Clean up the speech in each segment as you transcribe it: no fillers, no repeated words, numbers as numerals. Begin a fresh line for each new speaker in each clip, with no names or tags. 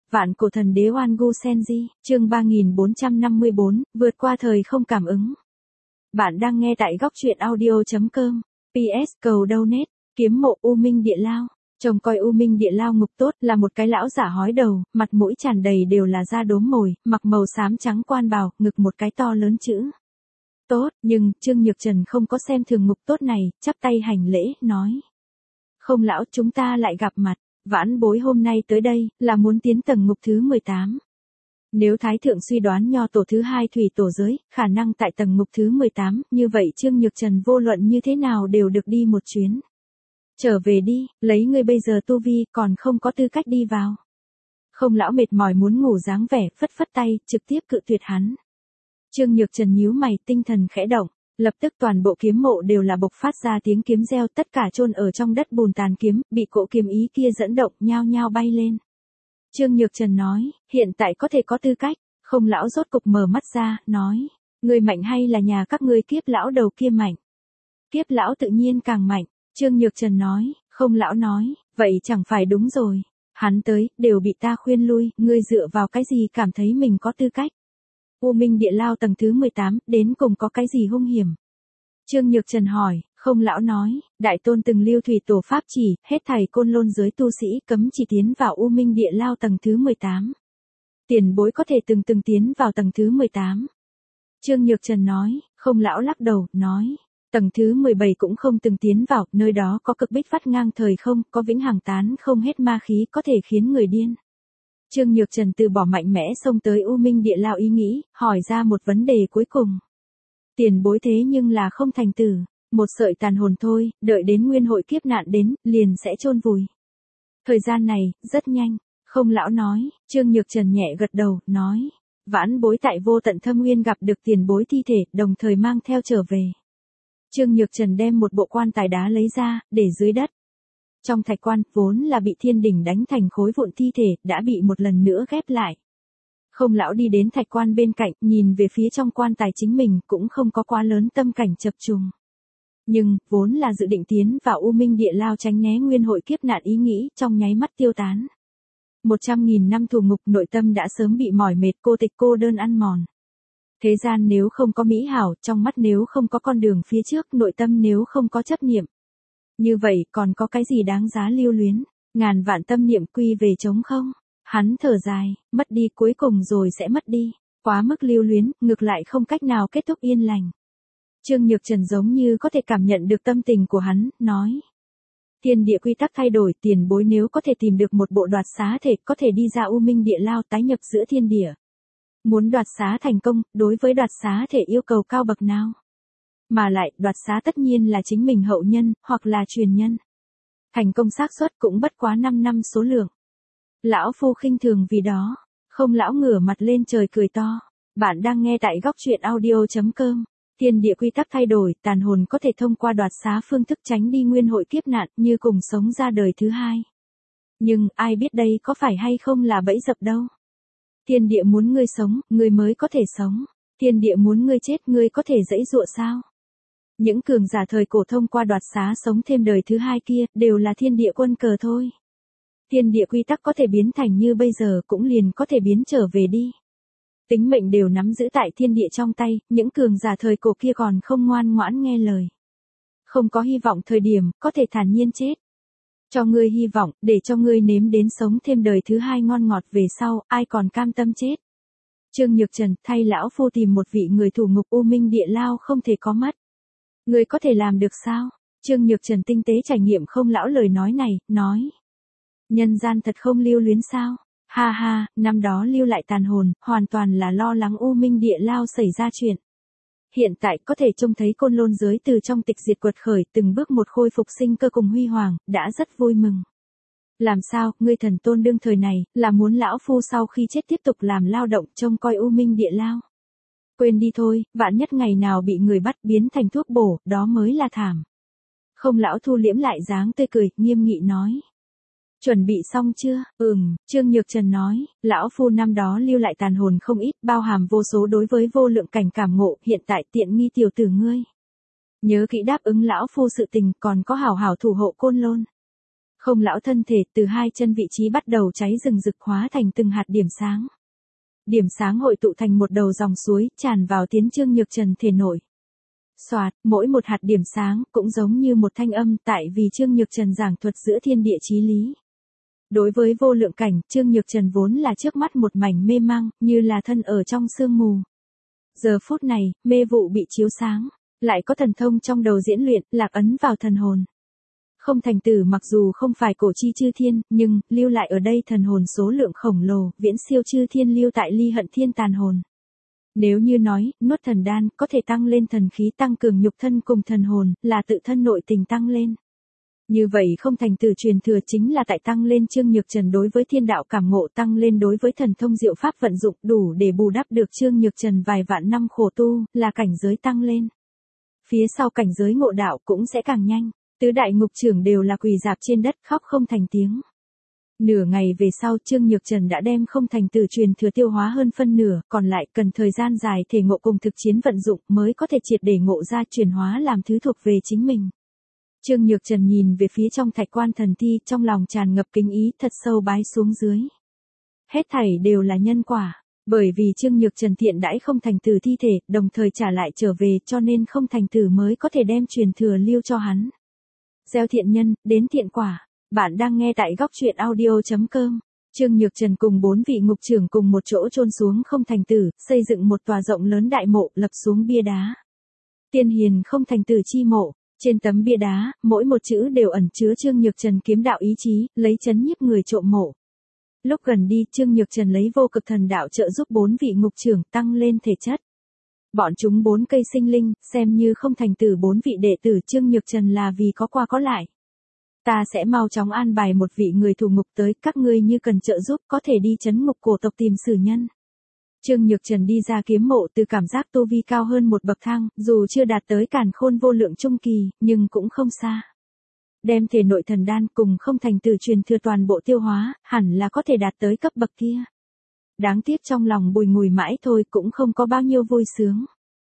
Vạn cổ thần đế Oan Gu Senji, chương 3454, vượt qua thời không cảm ứng. Bạn đang nghe tại góc truyện audio.com. PS cầu donate, kiếm mộ U Minh Địa Lao. Trông coi U Minh Địa Lao ngục tốt là một cái lão giả hói đầu, mặt mũi tràn đầy đều là da đốm mồi, mặc màu xám trắng quan bào, ngực một cái to lớn chữ tốt, nhưng Trương Nhược Trần không có xem thường ngục tốt này, chắp tay hành lễ, nói: "Không lão, chúng ta lại gặp mặt. Vãn bối hôm nay tới đây, là muốn tiến tầng ngục thứ 18. Nếu Thái Thượng suy đoán nho tổ thứ 2 thủy tổ giới, khả năng tại tầng ngục thứ 18, như vậy Trương Nhược Trần vô luận như thế nào đều được đi một chuyến. Trở về đi, lấy ngươi bây giờ tu vi, còn không có tư cách đi vào." Không lão mệt mỏi muốn ngủ dáng vẻ, phất phất tay, trực tiếp cự tuyệt hắn. Trương Nhược Trần nhíu mày, tinh thần khẽ động. Lập tức toàn bộ kiếm mộ đều là bộc phát ra tiếng kiếm reo, tất cả chôn ở trong đất bùn tàn kiếm, bị cỗ kiếm ý kia dẫn động, nhao nhao bay lên. Trương Nhược Trần nói: "Hiện tại có thể có tư cách." Không lão rốt cục mở mắt ra, nói: "Ngươi mạnh hay là nhà các ngươi Kiếp lão đầu kia mạnh?" "Kiếp lão tự nhiên càng mạnh." Trương Nhược Trần nói. Không lão nói: "Vậy chẳng phải đúng rồi. Hắn tới, đều bị ta khuyên lui, ngươi dựa vào cái gì cảm thấy mình có tư cách? U Minh Địa Lao tầng thứ 18, đến cùng có cái gì hung hiểm?" Trương Nhược Trần hỏi. Không lão nói: "Đại tôn từng lưu thủy tổ pháp chỉ, hết thảy côn lôn giới tu sĩ cấm chỉ tiến vào U Minh Địa Lao tầng thứ 18. Tiền bối có thể từng tiến vào tầng thứ 18. Trương Nhược Trần nói. Không lão lắc đầu, nói: "Tầng thứ 17 cũng không từng tiến vào, nơi đó có cực bích vắt ngang thời không, có vĩnh hằng tán không hết ma khí có thể khiến người điên." Trương Nhược Trần từ bỏ mạnh mẽ xông tới U Minh Địa Lao ý nghĩ, hỏi ra một vấn đề cuối cùng. "Tiền bối thế nhưng là không thành tử, một sợi tàn hồn thôi, đợi đến nguyên hội kiếp nạn đến, liền sẽ chôn vùi. Thời gian này, rất nhanh." Không lão nói. Trương Nhược Trần nhẹ gật đầu, nói: "Vãn bối tại vô tận thâm nguyên gặp được tiền bối thi thể, đồng thời mang theo trở về." Trương Nhược Trần đem một bộ quan tài đá lấy ra, để dưới đất. Trong thạch quan, vốn là bị thiên đỉnh đánh thành khối vụn thi thể, đã bị một lần nữa ghép lại. Không lão đi đến thạch quan bên cạnh, nhìn về phía trong quan tài chính mình, cũng không có quá lớn tâm cảnh chập trùng. Nhưng, vốn là dự định tiến vào U Minh Địa Lao tránh né nguyên hội kiếp nạn ý nghĩ, trong nháy mắt tiêu tán. 100.000 năm tù ngục, nội tâm đã sớm bị mỏi mệt, cô tịch cô đơn ăn mòn. Thế gian nếu không có mỹ hảo, trong mắt nếu không có con đường phía trước, nội tâm nếu không có chấp niệm. Như vậy, còn có cái gì đáng giá lưu luyến? Ngàn vạn tâm niệm quy về trống không? Hắn thở dài, mất đi cuối cùng rồi sẽ mất đi. Quá mức lưu luyến, ngược lại không cách nào kết thúc yên lành. Trương Nhược Trần giống như có thể cảm nhận được tâm tình của hắn, nói: "Thiên địa quy tắc thay đổi, tiền bối nếu có thể tìm được một bộ đoạt xá thể, có thể đi ra U Minh Địa Lao tái nhập giữa thiên địa. Muốn đoạt xá thành công, đối với đoạt xá thể yêu cầu cao bậc nào? Mà lại, đoạt xá tất nhiên là chính mình hậu nhân, hoặc là truyền nhân. Thành công xác suất cũng bất quá 5 năm số lượng. Lão phu khinh thường vì đó." Không lão ngửa mặt lên trời cười to. Bạn đang nghe tại góc truyện audio.com. Thiên địa quy tắc thay đổi, tàn hồn có thể thông qua đoạt xá phương thức tránh đi nguyên hội kiếp nạn, như cùng sống ra đời thứ hai. Nhưng, ai biết đây có phải hay không là bẫy dập đâu. Thiên địa muốn ngươi sống, ngươi mới có thể sống. Thiên địa muốn ngươi chết, ngươi có thể giãy giụa sao? Những cường giả thời cổ thông qua đoạt xá sống thêm đời thứ hai kia, đều là thiên địa quân cờ thôi. Thiên địa quy tắc có thể biến thành như bây giờ, cũng liền có thể biến trở về đi. Tính mệnh đều nắm giữ tại thiên địa trong tay, những cường giả thời cổ kia còn không ngoan ngoãn nghe lời. Không có hy vọng thời điểm, có thể thản nhiên chết. Cho ngươi hy vọng, để cho ngươi nếm đến sống thêm đời thứ hai ngon ngọt về sau, ai còn cam tâm chết. Trương Nhược Trần, thay lão phu tìm một vị người thủ ngục U Minh Địa Lao không thể có mất. Ngươi có thể làm được sao? Trương Nhược Trần tinh tế trải nghiệm không lão lời nói này, nói: "Nhân gian thật không lưu luyến sao? Ha ha, năm đó lưu lại tàn hồn, hoàn toàn là lo lắng U Minh Địa Lao xảy ra chuyện. Hiện tại có thể trông thấy côn lôn giới từ trong tịch diệt quật khởi, từng bước một khôi phục sinh cơ cùng huy hoàng, đã rất vui mừng. Làm sao, ngươi thần tôn đương thời này, là muốn lão phu sau khi chết tiếp tục làm lao động trông coi U Minh Địa Lao? Quên đi thôi, vạn nhất ngày nào bị người bắt biến thành thuốc bổ, đó mới là thảm." Không lão thu liễm lại dáng tươi cười, nghiêm nghị nói: "Chuẩn bị xong chưa?" Trương Nhược Trần nói, "Lão phu năm đó lưu lại tàn hồn không ít, bao hàm vô số đối với vô lượng cảnh cảm ngộ, hiện tại tiện nghi tiểu tử ngươi. Nhớ kỹ đáp ứng lão phu sự tình, còn có hảo hảo thủ hộ côn lôn." Không lão thân thể từ hai chân vị trí bắt đầu cháy rừng rực hóa thành từng hạt điểm sáng. Điểm sáng hội tụ thành một đầu dòng suối tràn vào tiến Trương Nhược Trần thể nội. Soạt, mỗi một hạt điểm sáng cũng giống như một thanh âm tại vì Trương Nhược Trần giảng thuật giữa thiên địa chí lý. Đối với vô lượng cảnh, Trương Nhược Trần vốn là trước mắt một mảnh mê mang, như là thân ở trong sương mù. Giờ phút này, mê vụ bị chiếu sáng, lại có thần thông trong đầu diễn luyện, lạc ấn vào thần hồn. Không thành tử mặc dù không phải cổ chi chư thiên, nhưng, lưu lại ở đây thần hồn số lượng khổng lồ, viễn siêu chư thiên lưu tại ly hận thiên tàn hồn. Nếu như nói, nuốt thần đan, có thể tăng lên thần khí tăng cường nhục thân cùng thần hồn, là tự thân nội tình tăng lên. Như vậy không thành tử truyền thừa chính là tại tăng lên Trương Nhược Trần đối với thiên đạo cảm ngộ tăng lên đối với thần thông diệu pháp vận dụng đủ để bù đắp được Trương Nhược Trần vài vạn năm khổ tu, là cảnh giới tăng lên. Phía sau cảnh giới ngộ đạo cũng sẽ càng nhanh. Tứ đại ngục trưởng đều là quỳ dạp trên đất khóc không thành tiếng. Nửa ngày về sau Trương Nhược Trần đã đem không thành tử truyền thừa tiêu hóa hơn phân nửa, còn lại cần thời gian dài thể ngộ cùng thực chiến vận dụng mới có thể triệt để ngộ ra chuyển hóa làm thứ thuộc về chính mình. Trương Nhược Trần nhìn về phía trong thạch quan thần thi trong lòng tràn ngập kính ý thật sâu bái xuống dưới. Hết thảy đều là nhân quả, bởi vì Trương Nhược Trần thiện đãi không thành tử thi thể, đồng thời trả lại trở về cho nên không thành tử mới có thể đem truyền thừa lưu cho hắn. Gieo thiện nhân, đến thiện quả. Bạn đang nghe tại góc truyện audio.com. Trương Nhược Trần cùng 4 vị ngục trưởng cùng một chỗ chôn xuống không thành tử, xây dựng một tòa rộng lớn đại mộ, lập xuống bia đá. Tiên hiền không thành tử chi mộ. Trên tấm bia đá, mỗi một chữ đều ẩn chứa Trương Nhược Trần kiếm đạo ý chí, lấy chấn nhiếp người trộm mộ. Lúc gần đi, Trương Nhược Trần lấy vô cực thần đạo trợ giúp 4 vị ngục trưởng tăng lên thể chất. Bọn chúng 4 cây sinh linh, xem như không thành tử 4 vị đệ tử Trương Nhược Trần là vì có qua có lại. Ta sẽ mau chóng an bài một vị người thủ ngục tới, các ngươi như cần trợ giúp có thể đi trấn ngục cổ tộc tìm xử nhân. Trương Nhược Trần đi ra kiếm mộ từ cảm giác tu vi cao hơn một bậc thang, dù chưa đạt tới càn khôn vô lượng trung kỳ, nhưng cũng không xa. Đem thể nội thần đan cùng không thành tử truyền thừa toàn bộ tiêu hóa, hẳn là có thể đạt tới cấp bậc kia. Đáng tiếc trong lòng bùi ngùi mãi thôi cũng không có bao nhiêu vui sướng.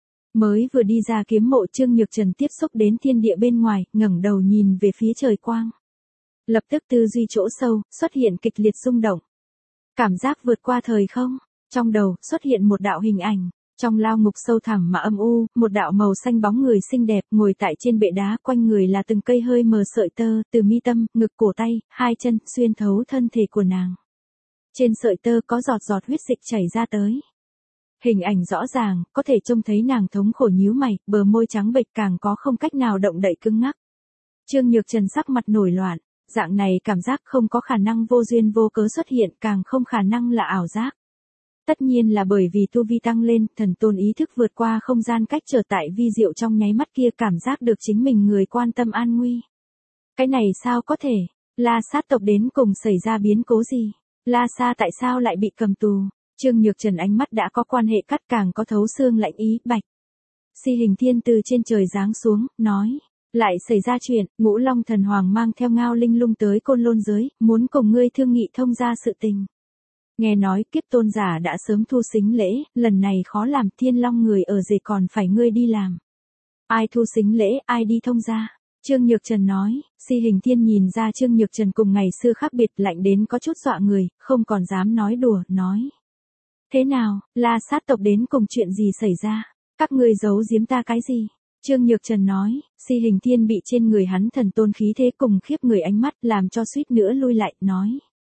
Mới vừa đi ra kiếm mộ Trương Nhược Trần tiếp xúc đến thiên địa bên ngoài, ngẩng đầu nhìn về phía trời quang. Lập tức tư duy chỗ sâu, xuất hiện kịch liệt rung động. Cảm giác vượt qua thời không, trong đầu xuất hiện một đạo hình ảnh. Trong lao ngục sâu thẳm mà âm u, một đạo màu xanh bóng người xinh đẹp ngồi tại trên bệ đá, quanh người là từng cây hơi mờ sợi tơ, từ mi tâm, ngực cổ tay, hai chân, xuyên thấu thân thể của nàng. Trên sợi tơ có giọt giọt huyết dịch chảy ra tới. Hình ảnh rõ ràng, có thể trông thấy nàng thống khổ nhíu mày, bờ môi trắng bệch càng có không cách nào động đậy cứng ngắc. Trương Nhược Trần sắc mặt nổi loạn, dạng này cảm giác không có khả năng vô duyên vô cớ xuất hiện, càng không khả năng là ảo giác. Tất nhiên là bởi vì tu vi tăng lên, thần tôn ý thức vượt qua không gian cách trở tại vi diệu trong nháy mắt kia cảm giác được chính mình người quan tâm an nguy. Cái này sao có thể? La sát tộc đến cùng xảy ra biến cố gì? La Sa tại sao lại bị cầm tù? Trương Nhược Trần ánh mắt đã có quan hệ cắt càng có thấu xương lạnh ý, bạch. Si Hình Thiên từ trên trời giáng xuống, nói. Lại xảy ra chuyện, Ngũ Long Thần Hoàng mang theo Ngao Linh Lung tới Côn Lôn giới, muốn cùng ngươi thương nghị thông ra sự tình. Nghe nói kiếp tôn giả đã sớm thu sính lễ, lần này khó làm Thiên Long người ở rể còn phải ngươi đi làm. Ai thu sính lễ, ai đi thông ra? Trương Nhược Trần nói, Si Hình Thiên nhìn ra Trương Nhược Trần cùng ngày xưa khác biệt lạnh đến có chút dọa người, không còn dám nói đùa, nói. Thế nào, La sát tộc đến cùng chuyện gì xảy ra? Các ngươi giấu giếm ta cái gì? Trương Nhược Trần nói, Si Hình Thiên bị trên người hắn thần tôn khí thế cùng khiếp người ánh mắt làm cho suýt nữa lui lại, nói.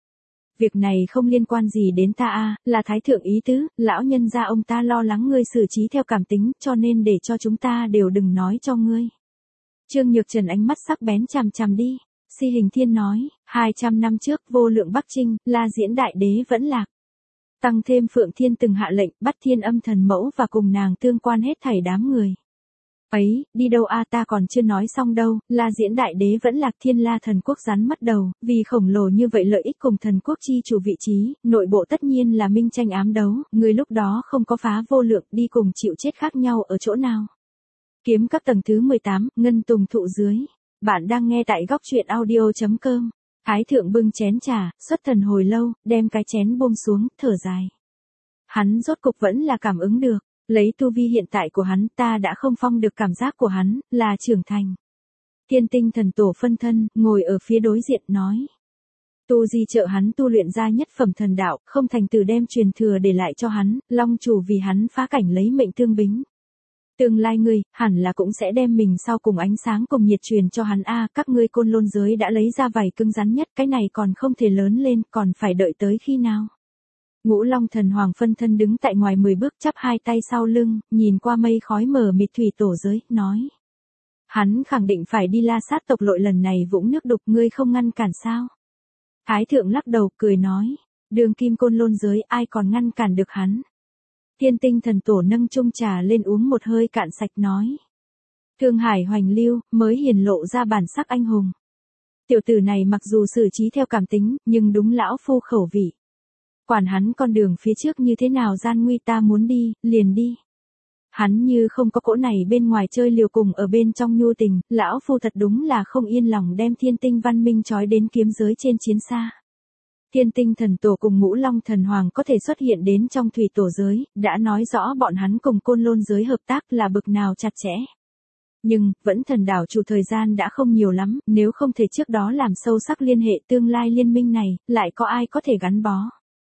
Việc này không liên quan gì đến ta a, là thái thượng ý tứ, lão nhân gia ông ta lo lắng ngươi xử trí theo cảm tính, cho nên để cho chúng ta đều đừng nói cho ngươi. Trương Nhược Trần ánh mắt sắc bén chằm chằm đi. Si Hình Thiên nói, 200 năm trước vô lượng Bắc Trinh, La Diễn Đại Đế vẫn lạc. Tăng thêm Phượng Thiên từng hạ lệnh bắt Thiên Âm Thần Mẫu và cùng nàng tương quan hết thảy đám người. Ấy, đi đâu a, ta còn chưa nói xong đâu, La Diễn Đại Đế vẫn lạc, Thiên La Thần Quốc rắn mất đầu, vì khổng lồ như vậy lợi ích cùng thần quốc chi chủ vị trí, nội bộ tất nhiên là minh tranh ám đấu, người lúc đó không có phá vô lượng đi cùng chịu chết khác nhau ở chỗ nào. Kiếm các tầng thứ 18, Ngân Tùng thụ dưới. Bạn đang nghe tại góc truyện audio.com. Thái thượng bưng chén trà, xuất thần hồi lâu, đem cái chén buông xuống, thở dài. Hắn rốt cục vẫn là cảm ứng được, lấy tu vi hiện tại của hắn, ta đã không phong được cảm giác của hắn, là trưởng thành. Thiên tinh thần tổ phân thân, ngồi ở phía đối diện nói. Tu Di trợ hắn tu luyện ra nhất phẩm thần đạo, không thành từ đem truyền thừa để lại cho hắn, Long chủ vì hắn phá cảnh lấy mệnh tương bính. Tương lai ngươi, hẳn là cũng sẽ đem mình sau cùng ánh sáng cùng nhiệt truyền cho hắn các ngươi côn lôn giới đã lấy ra vảy cứng rắn nhất, cái này còn không thể lớn lên, còn phải đợi tới khi nào. Ngũ Long thần hoàng phân thân đứng tại ngoài 10 bước chắp hai tay sau lưng, nhìn qua mây khói mờ mịt thủy tổ giới, nói. Hắn khẳng định phải đi La Sát tộc lội lần này vũng nước đục, ngươi không ngăn cản sao? Thái thượng lắc đầu cười nói, đường kim côn lôn giới ai còn ngăn cản được hắn. Thiên tinh thần tổ nâng chung trà lên uống một hơi cạn sạch nói. Thương hải hoành lưu, mới hiển lộ ra bản sắc anh hùng. Tiểu tử này mặc dù xử trí theo cảm tính, nhưng đúng lão phu khẩu vị. Quản hắn con đường phía trước như thế nào gian nguy, ta muốn đi, liền đi. Hắn như không có cỗ này bên ngoài chơi liều cùng ở bên trong nhu tình, lão phu thật đúng là không yên lòng đem thiên tinh văn minh trói đến kiếm giới trên chiến xa. Thiên tinh thần tổ cùng Ngũ Long thần hoàng có thể xuất hiện đến trong thủy tổ giới, đã nói rõ bọn hắn cùng côn lôn giới hợp tác là bực nào chặt chẽ. Nhưng, vẫn thần đảo chủ thời gian đã không nhiều lắm, nếu không thể trước đó làm sâu sắc liên hệ tương lai liên minh này, lại có ai có thể gắn bó.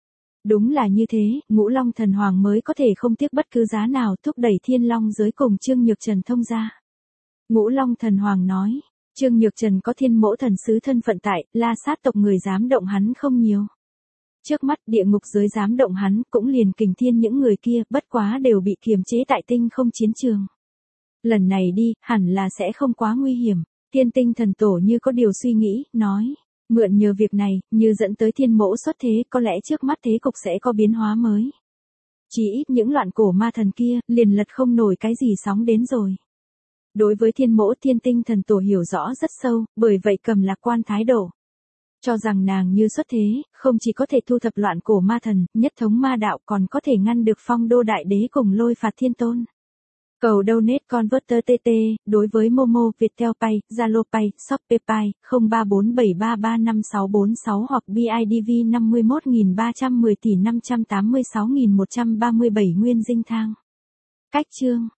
Đúng là như thế, Ngũ Long thần hoàng mới có thể không tiếc bất cứ giá nào thúc đẩy Thiên Long giới cùng Trương Nhược Trần thông ra. Ngũ Long thần hoàng nói, Trương Nhược Trần có thiên mẫu thần sứ thân phận tại, La Sát tộc người dám động hắn không nhiều. Trước mắt địa ngục giới dám động hắn, cũng liền Kình Thiên những người kia, bất quá đều bị kiềm chế tại tinh không chiến trường. Lần này đi, hẳn là sẽ không quá nguy hiểm. Thiên tinh thần tổ như có điều suy nghĩ, nói. Mượn nhờ việc này, như dẫn tới thiên mẫu xuất thế, có lẽ trước mắt thế cục sẽ có biến hóa mới. Chỉ ít những loạn cổ ma thần kia, liền lật không nổi cái gì sóng đến rồi. Đối với thiên mẫu thiên tinh thần tổ hiểu rõ rất sâu, bởi vậy cầm lạc quan thái độ. Cho rằng nàng như xuất thế, không chỉ có thể thu thập loạn cổ ma thần, nhất thống ma đạo còn có thể ngăn được Phong Đô Đại Đế cùng Lôi Phạt Thiên Tôn. Cầu donate converter TT, đối với Momo, Viettel Pay, Zalo Pay, Shopee Pay, 0347335646 hoặc BIDV 51310 tỷ 586.137 nguyên dinh thang. Cách chương